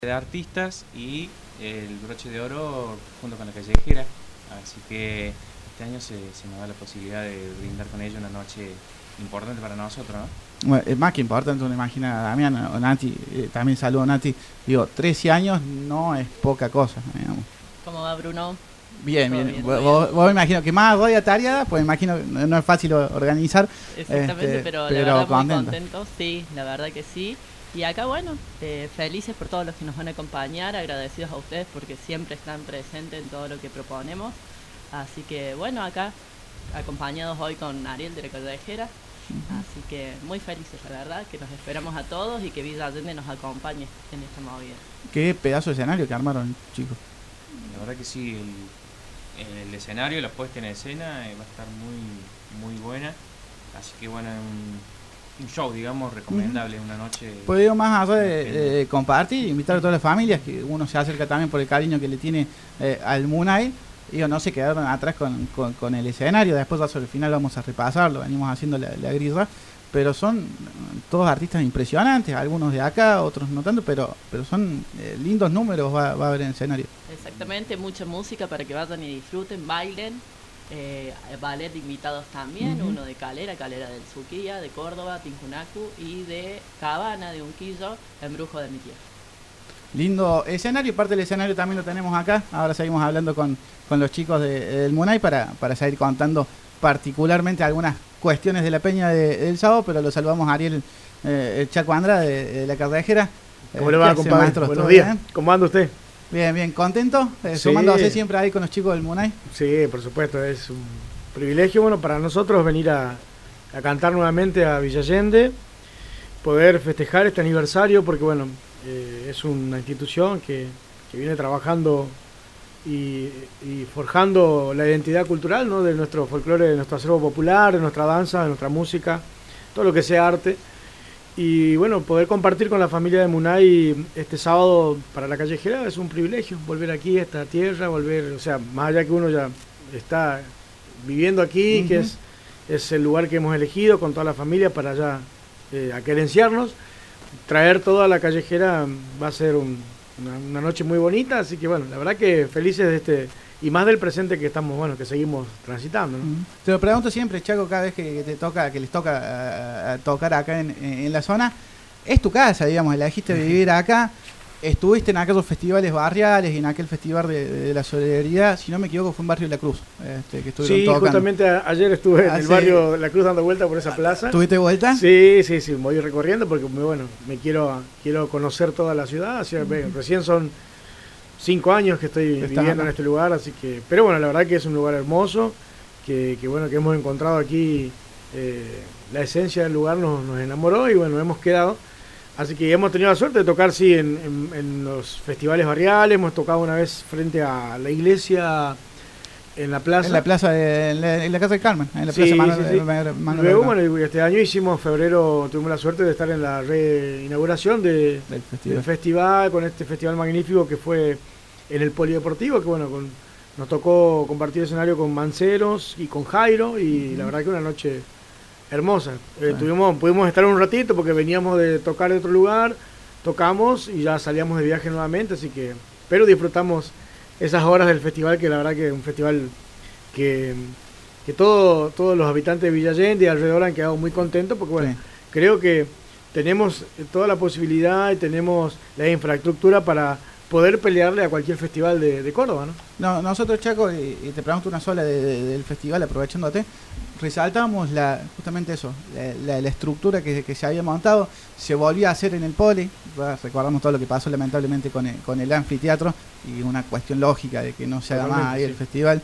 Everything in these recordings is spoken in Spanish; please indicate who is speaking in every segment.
Speaker 1: de artistas y el broche de oro junto con la callejera. Así que este año se nos da la posibilidad de brindar con ellos una noche importante para nosotros, ¿no?
Speaker 2: Bueno, es más que importante, uno imagina a Damián o Nati, también saludo a Nati. Digo, 13 años no es poca cosa, digamos.
Speaker 3: ¿Cómo va, Bruno?
Speaker 2: Bien, bien. Vos me imagino que más voy atareada, pues me imagino que no es fácil organizar.
Speaker 3: Exactamente, pero la verdad muy contentos, sí, la verdad que sí. Y acá, bueno, felices por todos los que nos van a acompañar, agradecidos a ustedes porque siempre están presentes en todo lo que proponemos. Así que, bueno, acá, acompañados hoy con Ariel de la Callejera. Así que muy felices, la verdad, que nos esperamos a todos y que Villa Allende nos acompañe en esta movida.
Speaker 2: Qué pedazo de escenario que armaron, chicos.
Speaker 1: La verdad que sí, el escenario, la puesta en escena va a estar muy buena. Así que bueno, un show, digamos, recomendable, una noche.
Speaker 2: Pues digo, más allá de compartir, invitar a todas las familias, que uno se acerca también por el cariño que le tiene al Munay. Digo, no se quedaron atrás con el escenario, después sobre el final vamos a repasarlo, venimos haciendo la grilla, pero son todos artistas impresionantes, algunos de acá, otros no tanto, pero son lindos números va a haber en el escenario.
Speaker 3: Exactamente, mucha música para que vayan y disfruten, bailen, ballet de invitados también, uno de Calera del Suquía, de Córdoba, Tincunacu, y de Cabana, de Unquillo, Embrujo de mi tierra.
Speaker 2: Lindo escenario, parte del escenario también lo tenemos acá. Ahora seguimos hablando con los chicos del Munay para seguir contando particularmente algunas cuestiones de la peña del sábado, pero lo saludamos a Ariel el Chaco Andra de la Callejera.
Speaker 4: ¿Cómo le va, compadre? Buenos días. Bien? ¿Cómo anda usted?
Speaker 2: Bien, ¿contento? Sumándose siempre ahí con los chicos del Munay.
Speaker 4: Sí, por supuesto, es un privilegio para nosotros venir a cantar nuevamente a Villa Allende, poder festejar este aniversario, porque es una institución que viene trabajando y forjando la identidad cultural, ¿no?, de nuestro folclore, de nuestro acervo popular, de nuestra danza, de nuestra música, todo lo que sea arte. Y poder compartir con la familia de Munay este sábado para la Callejera es un privilegio, volver aquí a esta tierra, más allá que uno ya está viviendo aquí, que es el lugar que hemos elegido con toda la familia para allá aquerenciarnos. Traer toda la Callejera va a ser una noche muy bonita, así que la verdad que felices de y más del presente que estamos, que seguimos transitando, ¿no?
Speaker 2: Te lo pregunto siempre, Chaco, cada vez que les toca tocar acá en la zona, es tu casa, digamos, elegiste vivir acá, estuviste en aquellos festivales barriales y en aquel festival de la solidaridad, si no me equivoco fue en Barrio La Cruz, que estuvieron tocando.
Speaker 4: Justamente ayer estuve en el barrio La Cruz dando vuelta por esa plaza.
Speaker 2: ¿Tuviste vuelta?
Speaker 4: Sí, me voy recorriendo porque me quiero conocer toda la ciudad, recién son 5 años que estoy viviendo en este lugar, así que, pero la verdad que es un lugar hermoso, que hemos encontrado aquí, la esencia del lugar nos enamoró y hemos quedado. Así que hemos tenido la suerte de tocar, sí, en los festivales barriales, hemos tocado una vez frente a la iglesia, en la plaza.
Speaker 2: En la plaza, en la casa de Carmen, en la plaza
Speaker 4: Manuel. Luego, este año febrero, tuvimos la suerte de estar en la reinauguración del festival, con este festival magnífico que fue en el Polideportivo, que nos tocó compartir escenario con Manceros y con Jairo, y la verdad que una noche hermosa. Pudimos estar un ratito porque veníamos de tocar de otro lugar, tocamos y ya salíamos de viaje nuevamente, pero disfrutamos esas horas del festival, que la verdad que es un festival que todos los habitantes de Villa Allende y alrededor han quedado muy contentos, porque creo que tenemos toda la posibilidad y tenemos la infraestructura para poder pelearle a cualquier festival de Córdoba, ¿no?
Speaker 2: Nosotros, Chaco, y te pregunto una sola del festival, aprovechándote, resaltamos justamente eso, la estructura que se había montado, se volvió a hacer en el Poli, recordamos todo lo que pasó lamentablemente con el anfiteatro, y una cuestión lógica de que no se haga más ahí el festival.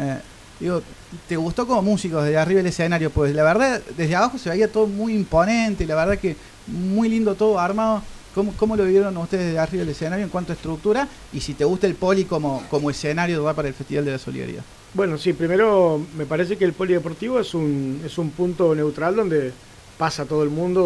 Speaker 2: ¿Te gustó como músico desde arriba del escenario? Pues la verdad, desde abajo se veía todo muy imponente, la verdad que muy lindo todo armado. ¿Cómo lo vieron ustedes de arriba del escenario en cuanto a estructura? Y si te gusta el Poli como escenario para el Festival de la Solidaridad.
Speaker 4: Sí, primero me parece que el Polideportivo es un punto neutral donde pasa todo el mundo,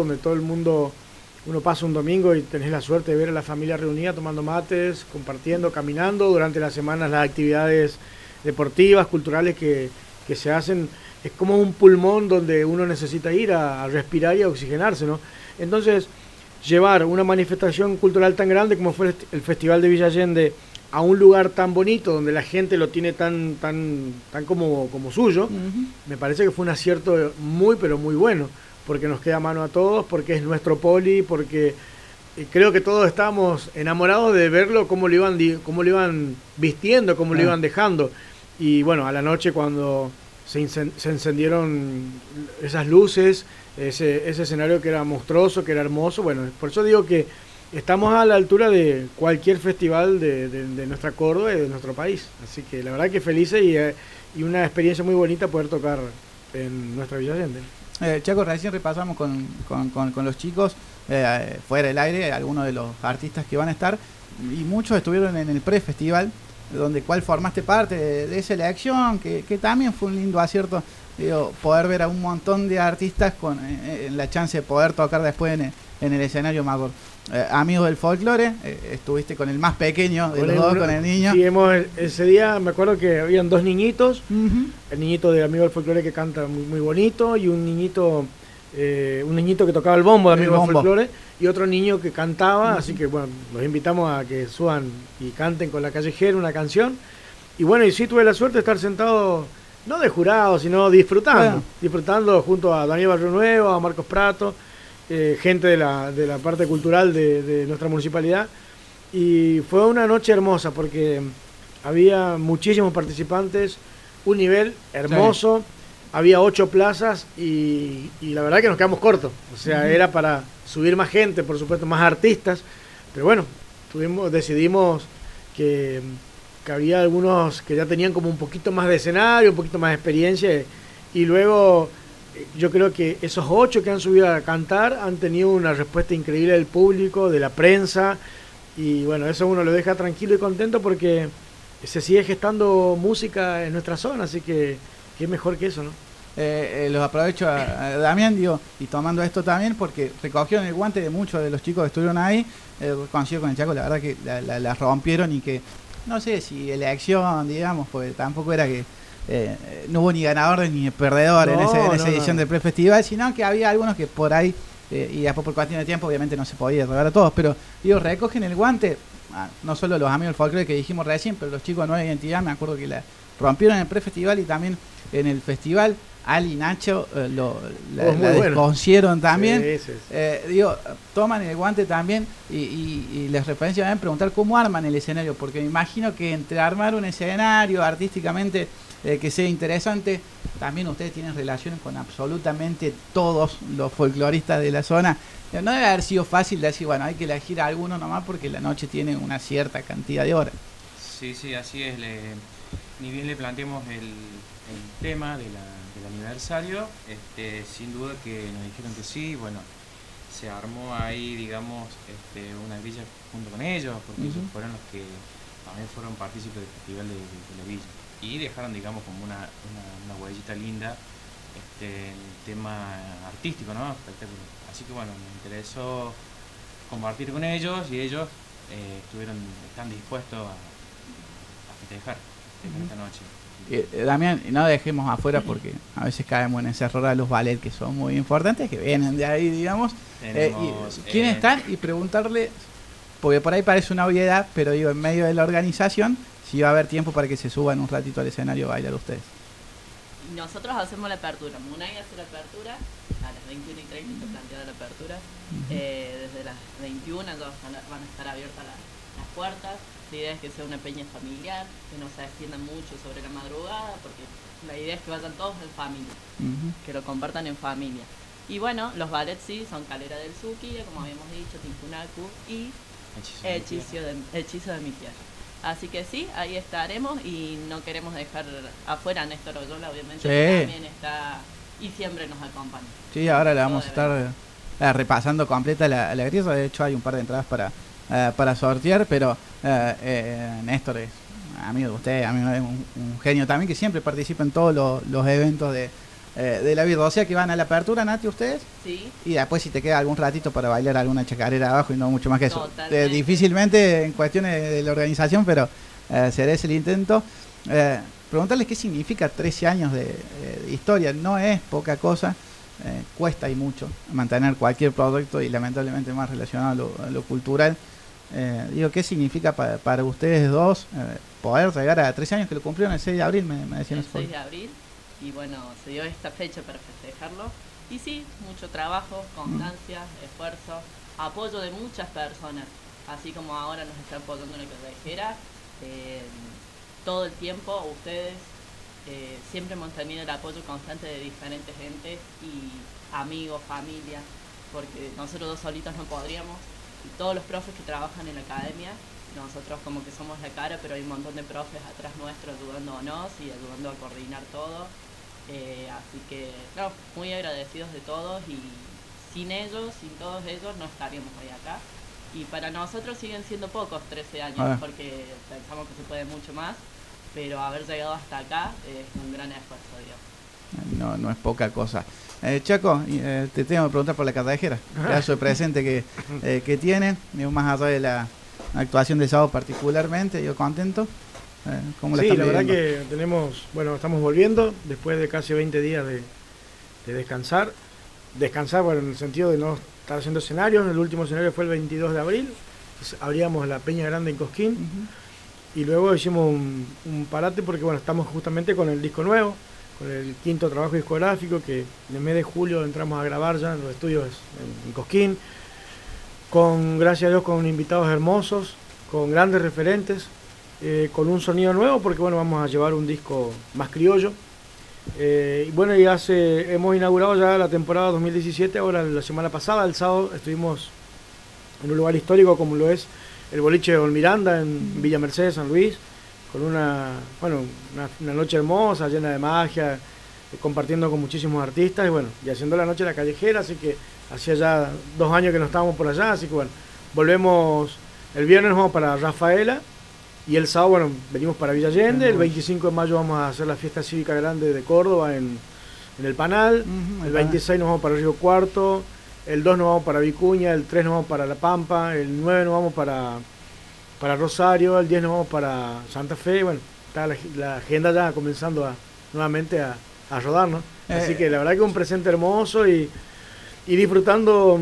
Speaker 4: uno pasa un domingo y tenés la suerte de ver a la familia reunida tomando mates, compartiendo, caminando. Durante las semanas las actividades deportivas, culturales que se hacen, es como un pulmón donde uno necesita ir a respirar y a oxigenarse, ¿no? Entonces, llevar una manifestación cultural tan grande como fue el Festival de Villa Allende a un lugar tan bonito, donde la gente lo tiene tan como suyo, me parece que fue un acierto muy, pero muy bueno, porque nos queda a mano a todos, porque es nuestro poli, porque creo que todos estábamos enamorados de verlo, cómo lo iban vistiendo, cómo lo iban dejando. Y bueno, a la noche cuando se encendieron esas luces, ese escenario que era monstruoso, que era hermoso, bueno, por eso digo que estamos a la altura de cualquier festival de nuestra Córdoba y de nuestro país. Así que la verdad que felices y una experiencia muy bonita poder tocar en nuestra Villa Allende.
Speaker 2: Chaco, recién repasamos con los chicos, fuera del aire, algunos de los artistas que van a estar, y muchos estuvieron en el pre-festival, donde cual formaste parte de esa elección, que también fue un lindo acierto, poder ver a un montón de artistas con la chance de poder tocar después en el escenario mayor. Amigos del folclore, estuviste con el más pequeño de los dos, con el niño.
Speaker 4: Sí, ese día me acuerdo que habían dos niñitos, el niñito de Amigo del Folclore que canta muy, muy bonito, y un niñito que tocaba el bombo de Amigo del Folclore, y otro niño que cantaba, así que bueno, los invitamos a que suban y canten con La Callejera una canción. Y bueno, y sí tuve la suerte de estar sentado, no de jurado, sino disfrutando junto a Daniel Barrio Nuevo, a Marcos Prato, gente de la parte cultural de nuestra municipalidad, y fue una noche hermosa porque había muchísimos participantes, un nivel hermoso, había 8 plazas y la verdad que nos quedamos cortos, o sea, era para subir más gente, por supuesto, más artistas, pero bueno, decidimos que había algunos que ya tenían como un poquito más de escenario, un poquito más de experiencia, y luego yo creo que esos 8 que han subido a cantar han tenido una respuesta increíble del público, de la prensa, y bueno, eso uno lo deja tranquilo y contento porque se sigue gestando música en nuestra zona, así que qué mejor que eso, ¿no?
Speaker 2: Los aprovecho a Damián, y tomando esto también, porque recogieron el guante de muchos de los chicos que estuvieron ahí, coincido con el Chaco, la verdad que la rompieron, y que no sé si elección, digamos, pues tampoco era que no hubo ni ganadores ni perdedores en esa edición del pre-festival, sino que había algunos que por ahí, y después por cuestión de tiempo obviamente no se podía regalar a todos, pero digo, recogen el guante, no solo los amigos del folclore que dijimos recién, pero los chicos de Nueva Identidad, me acuerdo que la rompieron en el pre-festival y también en el festival. Ali y Nacho la desconcieron también. Sí. Digo, toman el guante también y les referencia también preguntar cómo arman el escenario, porque me imagino que entre armar un escenario artísticamente que sea interesante, también ustedes tienen relaciones con absolutamente todos los folcloristas de la zona. No debe haber sido fácil decir, bueno, hay que elegir a alguno nomás porque la noche tiene una cierta cantidad de horas.
Speaker 1: Sí, así es. Ni bien le planteamos el tema del aniversario, sin duda que nos dijeron que sí. Bueno, se armó ahí, digamos, una grilla junto con ellos, porque ellos fueron los que también fueron partícipes del festival de la villa, y dejaron, digamos, como una huellita linda en el tema artístico, ¿no? Espectacular. Así que bueno, me interesó compartir con ellos, y ellos están dispuestos a festejar esta noche.
Speaker 2: Damián, no dejemos afuera, porque a veces caemos en ese error a los ballet, que son muy importantes, que vienen de ahí, digamos. ¿Quiénes están? Y preguntarle, porque por ahí parece una obviedad, pero digo, en medio de la organización, si va a haber tiempo para que se suban un ratito al escenario a bailar ustedes.
Speaker 3: Nosotros hacemos la apertura. Munay hace la apertura a las 21:30, está planteada la apertura. Desde las 21 ya van a estar abiertas las puertas. La idea es que sea una peña familiar, que no se extienda mucho sobre la madrugada, porque la idea es que vayan todos en familia, que lo compartan en familia. Y bueno, los ballets sí son Calera del Suquía, como habíamos dicho, Tincunacu y Hechizo de mi tierra. Así que sí, ahí estaremos, y no queremos dejar afuera a Néstor Oyola, obviamente, que también está, y siempre nos acompaña. Sí,
Speaker 2: ahora le vamos a estar repasando completa la grilla. De hecho hay un par de entradas para sortear, pero Néstor es amigo de usted, amigo de un genio también, que siempre participa en todos los eventos de la vida. O sea que van a la apertura, Nati, ustedes.
Speaker 3: Sí.
Speaker 2: Y después si te queda algún ratito para bailar alguna chacarera abajo, y no mucho más que eso. Difícilmente en cuestiones de la organización, pero será ese el intento. Preguntarles qué significa 13 años de historia. No es poca cosa. cuesta y mucho mantener cualquier proyecto y lamentablemente más relacionado a lo cultural. Digo, ¿qué significa para ustedes dos poder llegar a 13 años que lo cumplieron el 6 de abril? Me decían
Speaker 3: el 6 de abril, y bueno, se dio esta fecha para festejarlo. Y sí, mucho trabajo, constancia, esfuerzo, apoyo de muchas personas, así como ahora nos está apoyando la callejera. Todo el tiempo ustedes siempre hemos tenido el apoyo constante de diferentes gentes y amigos, familia, porque nosotros dos solitos no podríamos. Y todos los profes que trabajan en la academia, nosotros como que somos la cara, pero hay un montón de profes atrás nuestro ayudándonos y ayudando a coordinar todo. Así que, no, muy agradecidos de todos, y sin ellos, sin todos ellos, no estaríamos hoy acá. Y para nosotros siguen siendo pocos 13 años, porque pensamos que se puede mucho más, pero haber llegado hasta acá es un gran esfuerzo, digamos.
Speaker 2: No es poca cosa. Chaco, te tengo que preguntar por la callejera, pedazo de presente que tienen, más allá de la actuación de sábado particularmente, yo contento. ¿Cómo la
Speaker 4: sí, la verdad
Speaker 2: viviendo?
Speaker 4: que estamos volviendo después de casi 20 días de descansar. Descansar, bueno, en el sentido de no estar haciendo escenarios. El último escenario fue el 22 de abril, abríamos la Peña Grande en Cosquín, y luego hicimos un parate porque, bueno, estamos justamente con el disco nuevo, con el 5º trabajo discográfico, que en el mes de julio entramos a grabar ya en los estudios en Cosquín, gracias a Dios, con invitados hermosos, con grandes referentes, con un sonido nuevo, porque bueno, vamos a llevar un disco más criollo. Y bueno, hemos inaugurado ya la temporada 2017, ahora la semana pasada, el sábado, estuvimos en un lugar histórico como lo es el boliche de Don Miranda en Villa Mercedes, San Luis, con una noche hermosa, llena de magia, compartiendo con muchísimos artistas, y haciendo la noche de la callejera, así que hacía ya 2 años que no estábamos por allá, así que bueno, volvemos, el viernes nos vamos para Rafaela, y el sábado, venimos para Villa Allende. El 25 de mayo vamos a hacer la fiesta cívica grande de Córdoba en el Panal. El 26 nos vamos para Río Cuarto, el 2 nos vamos para Vicuña, el 3 nos vamos para La Pampa, el 9 nos vamos para Rosario, el 10 nos vamos para Santa Fe. Bueno, está la agenda ya comenzando nuevamente a rodar, ¿no? Así que la verdad que un presente hermoso y disfrutando.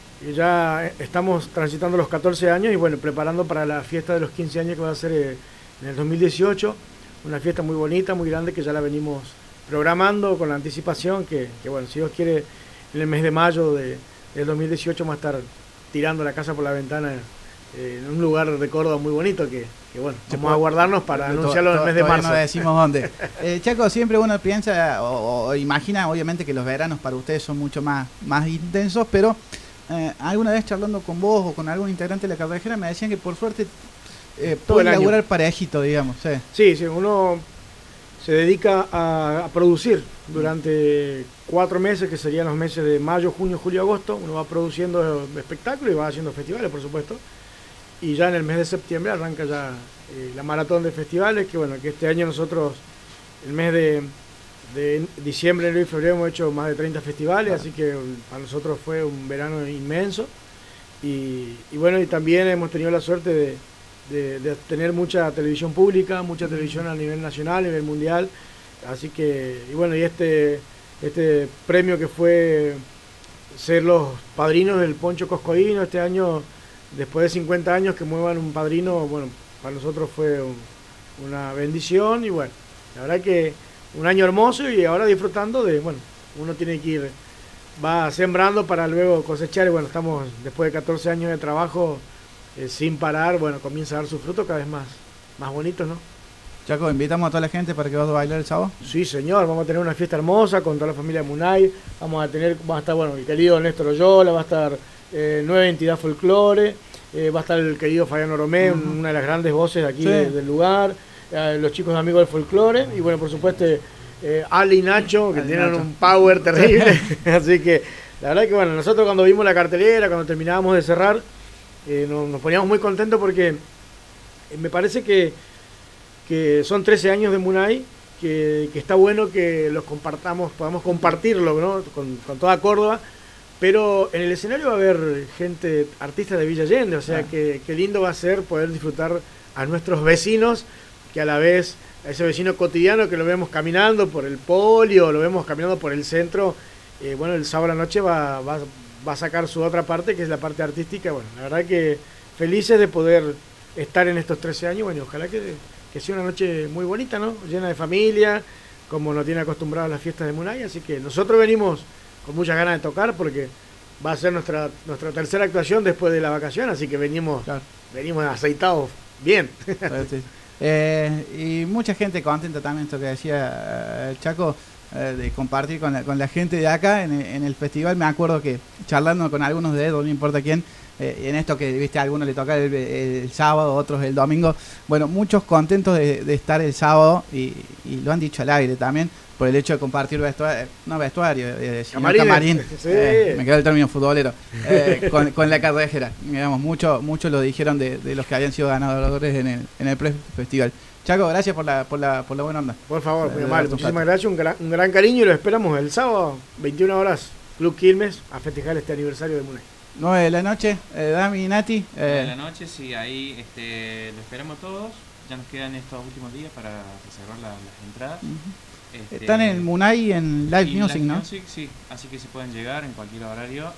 Speaker 4: Ya estamos transitando los 14 años y bueno, preparando para la fiesta de los 15 años que va a ser en el 2018, una fiesta muy bonita, muy grande, que ya la venimos programando con la anticipación, que bueno, si Dios quiere, en el mes de mayo del 2018 vamos a estar tirando la casa por la ventana en un lugar de Córdoba muy bonito que bueno, vamos a guardarnos para anunciarlo en el mes de marzo.
Speaker 2: No decimos dónde. Chaco, siempre uno piensa o imagina, obviamente, que los veranos para ustedes son mucho más intensos, pero alguna vez charlando con vos o con algún integrante de la callejera me decían que por suerte puede laburar parejito, digamos.
Speaker 4: Sí, uno se dedica a producir durante 4 meses, que serían los meses de mayo, junio, julio, agosto. Uno va produciendo espectáculos y va haciendo festivales, por supuesto. Y ya en el mes de septiembre arranca ya la maratón de festivales, que bueno, que este año nosotros, el mes de diciembre, enero y febrero hemos hecho más de 30 festivales, así que para nosotros fue un verano inmenso. Y bueno, y también hemos tenido la suerte de tener mucha televisión pública, mucha televisión a nivel nacional, a nivel mundial. Así que, y bueno, y este premio que fue ser los padrinos del Poncho Coscoíno este año, después de 50 años que muevan un padrino, bueno, para nosotros fue una bendición. Y bueno, la verdad que un año hermoso, y ahora disfrutando bueno, uno tiene que va sembrando para luego cosechar, y bueno, estamos después de 14 años de trabajo sin parar, bueno, comienza a dar sus frutos cada vez más bonitos, ¿no?
Speaker 2: Chaco, invitamos a toda la gente para que vaya a bailar el sábado.
Speaker 4: Sí, señor, vamos a tener una fiesta hermosa con toda la familia Munay, va a estar, bueno, el querido Néstor Oyola, va a estar Nueva Entidad Folclore, va a estar el querido Fabiano Romé, una de las grandes voces de aquí del lugar, los chicos amigos del folclore, y bueno, por supuesto Ali y Nacho, que tienen un power terrible. Así que la verdad que bueno, nosotros cuando vimos la cartelera, cuando terminábamos de cerrar, nos poníamos muy contentos, porque me parece que son 13 años de Munay, que está bueno que los compartamos, podamos compartirlo, ¿no? con toda Córdoba. Pero en el escenario va a haber gente, artistas de Villa Allende, o sea que qué lindo va a ser poder disfrutar a nuestros vecinos, que a la vez, a ese vecino cotidiano que lo vemos caminando por el polio, lo vemos caminando por el centro, bueno, el sábado a la noche va a sacar su otra parte, que es la parte artística. Bueno, la verdad que felices de poder estar en estos 13 años. Bueno, ojalá que sea una noche muy bonita, ¿no? Llena de familia, como nos tiene acostumbrados a las fiestas de Munay. Así que nosotros venimos con muchas ganas de tocar, porque va a ser nuestra tercera actuación después de la vacación, así que venimos aceitados bien.
Speaker 2: Sí. Y mucha gente contenta también, esto que decía Chaco, de compartir con la gente de acá en el festival. Me acuerdo que charlando con algunos de ellos, no importa quién, en esto que viste, a algunos le toca el sábado, otros el domingo. Bueno, muchos contentos de estar el sábado, y lo han dicho al aire también, por el hecho de compartir camarín,
Speaker 4: sí.
Speaker 2: Me quedó el término futbolero, con la Carrejera. Digamos, muchos lo dijeron de los que habían sido ganadores en el pre-festival. Chaco, gracias por la buena onda.
Speaker 4: Por favor, muy amable, muchísimas gracias, un gran cariño, y lo esperamos el sábado, 21 horas, Club Quilmes, a festejar este aniversario de Munay.
Speaker 2: 9 de la noche, Dami y Nati.
Speaker 1: 9 de la noche, sí, ahí lo esperamos todos. Ya nos quedan estos últimos días para reservar las entradas.
Speaker 2: Están en el Munay en Live Music, ¿no?
Speaker 1: Music, sí, así que se pueden llegar en cualquier horario.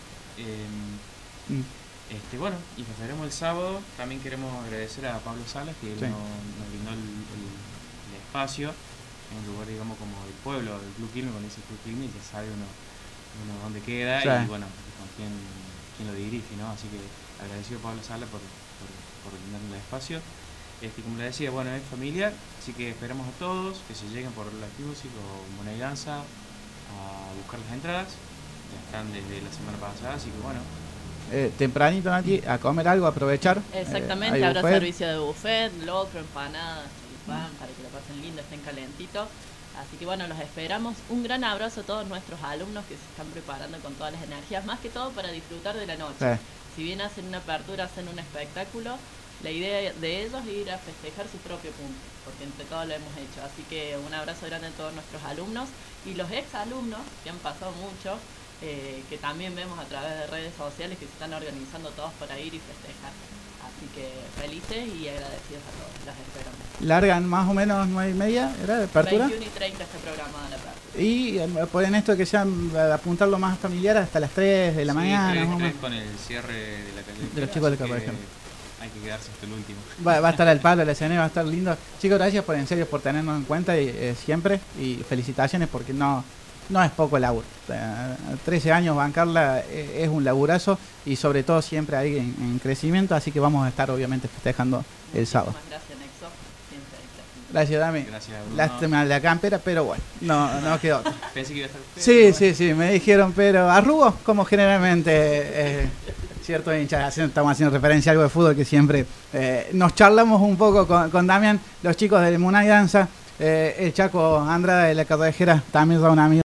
Speaker 1: Bueno, y nos veremos el sábado. También queremos agradecer a Pablo Salas, que
Speaker 2: sí,
Speaker 1: nos brindó el espacio en un lugar, digamos, como el pueblo del Club Quilmes. Con ese Club Quilmes ya sabe uno dónde queda, sí, y bueno, con quién lo dirige, ¿no? Así que agradecido a Pablo Salas por brindarnos el espacio. Como le decía, bueno, es familiar, así que esperamos a todos que se lleguen por Live Music o Munay Danza a buscar las entradas. Ya están desde la semana pasada, así que bueno.
Speaker 2: Tempranito, Nati, a comer algo, a aprovechar.
Speaker 3: Exactamente, habrá servicio de buffet, locro, empanadas, choripán, para que lo pasen lindo, estén calentitos. Así que bueno, los esperamos. Un gran abrazo a todos nuestros alumnos que se están preparando con todas las energías, más que todo para disfrutar de la noche. Sí. Si bien hacen una apertura, hacen un espectáculo, la idea de ellos es ir a festejar su propio punto, porque entre todos lo hemos hecho. Así que un abrazo grande a todos nuestros alumnos y los ex alumnos, que han pasado mucho, que también vemos a través de redes sociales que se están organizando todos para ir y festejar. Así que felices y agradecidos a todos, las esperamos.
Speaker 2: ¿Largan más o menos 9:30? ¿Era de apertura?
Speaker 3: 21:30 está programada la apertura.
Speaker 2: Y ponen esto que sean, apuntarlo más familiar hasta las 3 de la mañana.
Speaker 1: 3 con el cierre de la calle
Speaker 2: de los chicos de la calle.
Speaker 1: Hay que quedarse hasta el último.
Speaker 2: Va a estar al palo, el escenario va a estar lindo. Chicos, gracias por tenernos en cuenta siempre, y felicitaciones, porque no es poco el laburo. 13 años bancarla es un laburazo, y sobre todo siempre ahí en crecimiento, así que vamos a estar obviamente festejando el sábado.
Speaker 3: Gracias, Nexo. Siempre
Speaker 2: gracias, Dami.
Speaker 1: Gracias, Bruno.
Speaker 2: Lástima la campera, pero bueno, no quedó otra.
Speaker 1: Pensé que iba a estar
Speaker 2: Sí, me dijeron, pero arrugo, como generalmente cierto hincha, estamos haciendo referencia a algo de fútbol que siempre nos charlamos un poco con Damián, los chicos del Munay Danza, el Chaco Andrade de la Carrejera, también son un amigo.